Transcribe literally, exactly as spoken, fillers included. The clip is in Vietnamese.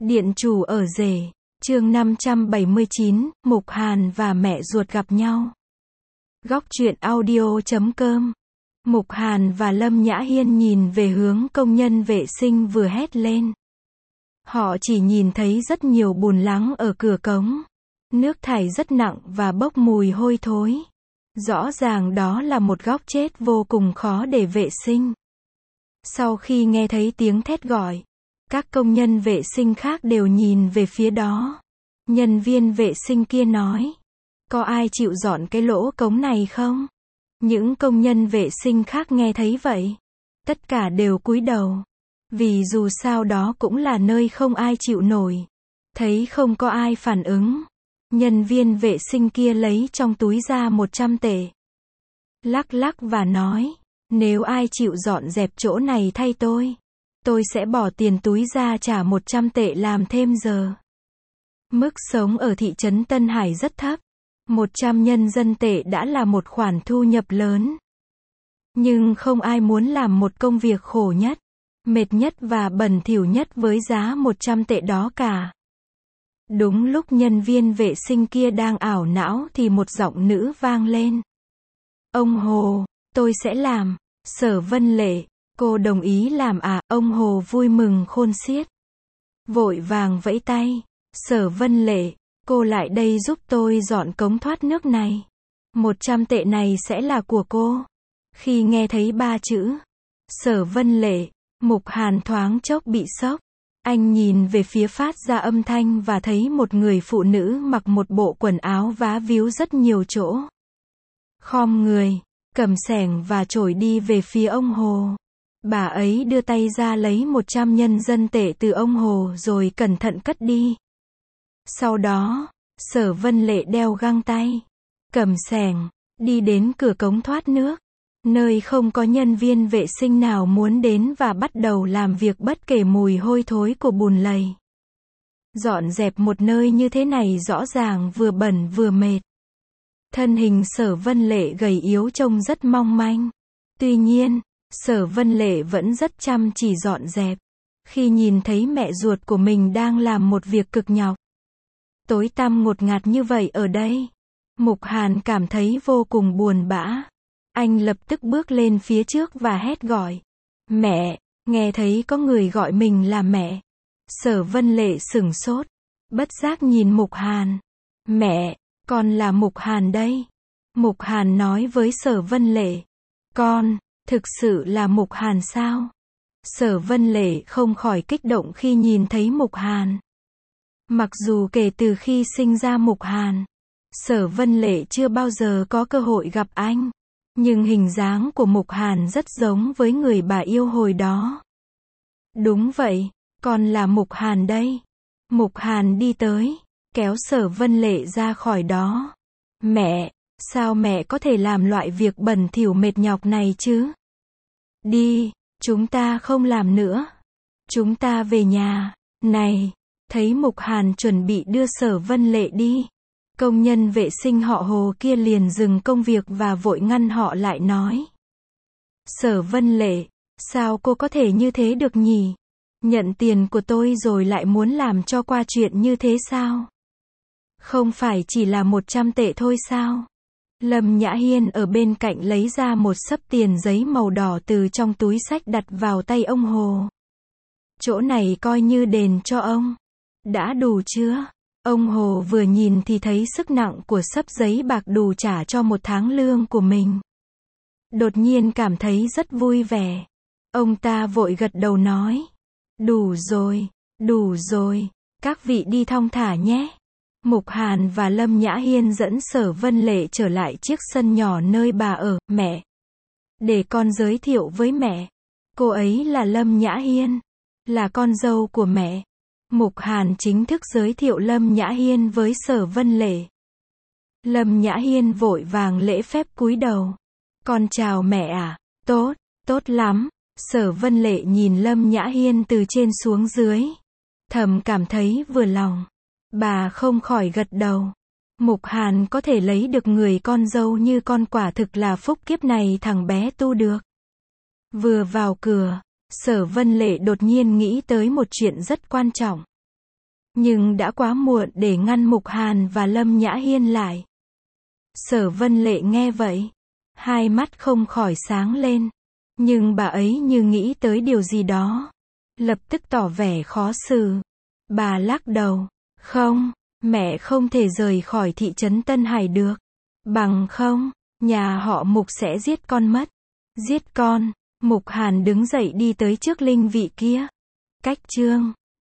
Điện chủ ở rể, chương năm trăm bảy mươi chín, Mục Hàn và mẹ ruột gặp nhau. Góc truyện audio chấm com. Mục Hàn và Lâm Nhã Hiên nhìn về hướng công nhân vệ sinh vừa hét lên. Họ chỉ nhìn thấy rất nhiều bùn lắng ở cửa cống. Nước thải rất nặng và bốc mùi hôi thối. Rõ ràng đó là một góc chết vô cùng khó để vệ sinh. Sau khi nghe thấy tiếng thét gọi, các công nhân vệ sinh khác đều nhìn về phía đó. Nhân viên vệ sinh kia nói, có ai chịu dọn cái lỗ cống này không? Những công nhân vệ sinh khác nghe thấy vậy, tất cả đều cúi đầu. Vì dù sao đó cũng là nơi không ai chịu nổi. Thấy không có ai phản ứng, nhân viên vệ sinh kia lấy trong túi ra một trăm tệ. Lắc lắc và nói, nếu ai chịu dọn dẹp chỗ này thay tôi, tôi sẽ bỏ tiền túi ra trả một trăm tệ làm thêm giờ. Mức sống ở thị trấn Tân Hải rất thấp. một trăm nhân dân tệ đã là một khoản thu nhập lớn. Nhưng không ai muốn làm một công việc khổ nhất, mệt nhất và bẩn thỉu nhất với giá một trăm tệ đó cả. Đúng lúc nhân viên vệ sinh kia đang ảo não thì một giọng nữ vang lên. Ông Hồ, tôi sẽ làm. Sở Vân Lệ, cô đồng ý làm à? Ông Hồ vui mừng khôn xiết. Vội vàng vẫy tay. Sở Vân Lệ, cô lại đây giúp tôi dọn cống thoát nước này. một trăm tệ này sẽ là của cô. Khi nghe thấy ba chữ Sở Vân Lệ, Mục Hàn thoáng chốc bị sốc. Anh nhìn về phía phát ra âm thanh và thấy một người phụ nữ mặc một bộ quần áo vá víu rất nhiều chỗ. Khom người, cầm xẻng và chổi đi về phía ông Hồ. Bà ấy đưa tay ra lấy một trăm nhân dân tệ từ ông Hồ rồi cẩn thận cất đi. Sau đó, Sở Vân Lệ đeo găng tay, cầm xẻng, đi đến cửa cống thoát nước, nơi không có nhân viên vệ sinh nào muốn đến và bắt đầu làm việc bất kể mùi hôi thối của bùn lầy. Dọn dẹp một nơi như thế này rõ ràng vừa bẩn vừa mệt. Thân hình Sở Vân Lệ gầy yếu trông rất mong manh. Tuy nhiên, Sở Vân Lệ vẫn rất chăm chỉ dọn dẹp. Khi nhìn thấy mẹ ruột của mình đang làm một việc cực nhọc, tối tăm ngột ngạt như vậy ở đây, Mục Hàn cảm thấy vô cùng buồn bã. Anh lập tức bước lên phía trước và hét gọi. Mẹ, nghe thấy có người gọi mình là mẹ. Sở Vân Lệ sửng sốt, bất giác nhìn Mục Hàn. Mẹ, con là Mục Hàn đây. Mục Hàn nói với Sở Vân Lệ. Con, thực sự là Mục Hàn sao? Sở Vân Lệ không khỏi kích động khi nhìn thấy Mục Hàn. Mặc dù kể từ khi sinh ra Mục Hàn, Sở Vân Lệ chưa bao giờ có cơ hội gặp anh. Nhưng hình dáng của Mục Hàn rất giống với người bà yêu hồi đó. Đúng vậy, con là Mục Hàn đây. Mục Hàn đi tới, kéo Sở Vân Lệ ra khỏi đó. Mẹ, sao mẹ có thể làm loại việc bẩn thỉu mệt nhọc này chứ? Đi, chúng ta không làm nữa. Chúng ta về nhà. Này, thấy Mục Hàn chuẩn bị đưa Sở Vân Lệ đi, công nhân vệ sinh họ Hồ kia liền dừng công việc và vội ngăn họ lại nói. Sở Vân Lệ, sao cô có thể như thế được nhỉ? Nhận tiền của tôi rồi lại muốn làm cho qua chuyện như thế sao? Không phải chỉ là một trăm tệ thôi sao? Lâm Nhã Hiên ở bên cạnh lấy ra một xấp tiền giấy màu đỏ từ trong túi xách đặt vào tay ông Hồ. Chỗ này coi như đền cho ông. Đã đủ chưa? Ông Hồ vừa nhìn thì thấy sức nặng của xấp giấy bạc đủ trả cho một tháng lương của mình. Đột nhiên cảm thấy rất vui vẻ. Ông ta vội gật đầu nói. Đủ rồi, đủ rồi, các vị đi thong thả nhé. Mục Hàn và Lâm Nhã Hiên dẫn Sở Vân Lệ trở lại chiếc sân nhỏ nơi bà ở. Mẹ, để con giới thiệu với mẹ. Cô ấy là Lâm Nhã Hiên, là con dâu của mẹ. Mục Hàn chính thức giới thiệu Lâm Nhã Hiên với Sở Vân Lệ. Lâm Nhã Hiên vội vàng lễ phép cúi đầu. Con chào mẹ à? Tốt, tốt lắm. Sở Vân Lệ nhìn Lâm Nhã Hiên từ trên xuống dưới, thầm cảm thấy vừa lòng. Bà không khỏi gật đầu. Mục Hàn có thể lấy được người con dâu như con quả thực là phúc kiếp này thằng bé tu được. Vừa vào cửa, Sở Vân Lệ đột nhiên nghĩ tới một chuyện rất quan trọng. Nhưng đã quá muộn để ngăn Mục Hàn và Lâm Nhã Hiên lại. Sở Vân Lệ nghe vậy, hai mắt không khỏi sáng lên. Nhưng bà ấy như nghĩ tới điều gì đó, lập tức tỏ vẻ khó xử. Bà lắc đầu, không, mẹ không thể rời khỏi thị trấn Tân Hải được. Bằng không, nhà họ Mục sẽ giết con mất. Giết con. Mục Hàn đứng dậy đi tới trước linh vị kia. Cách chương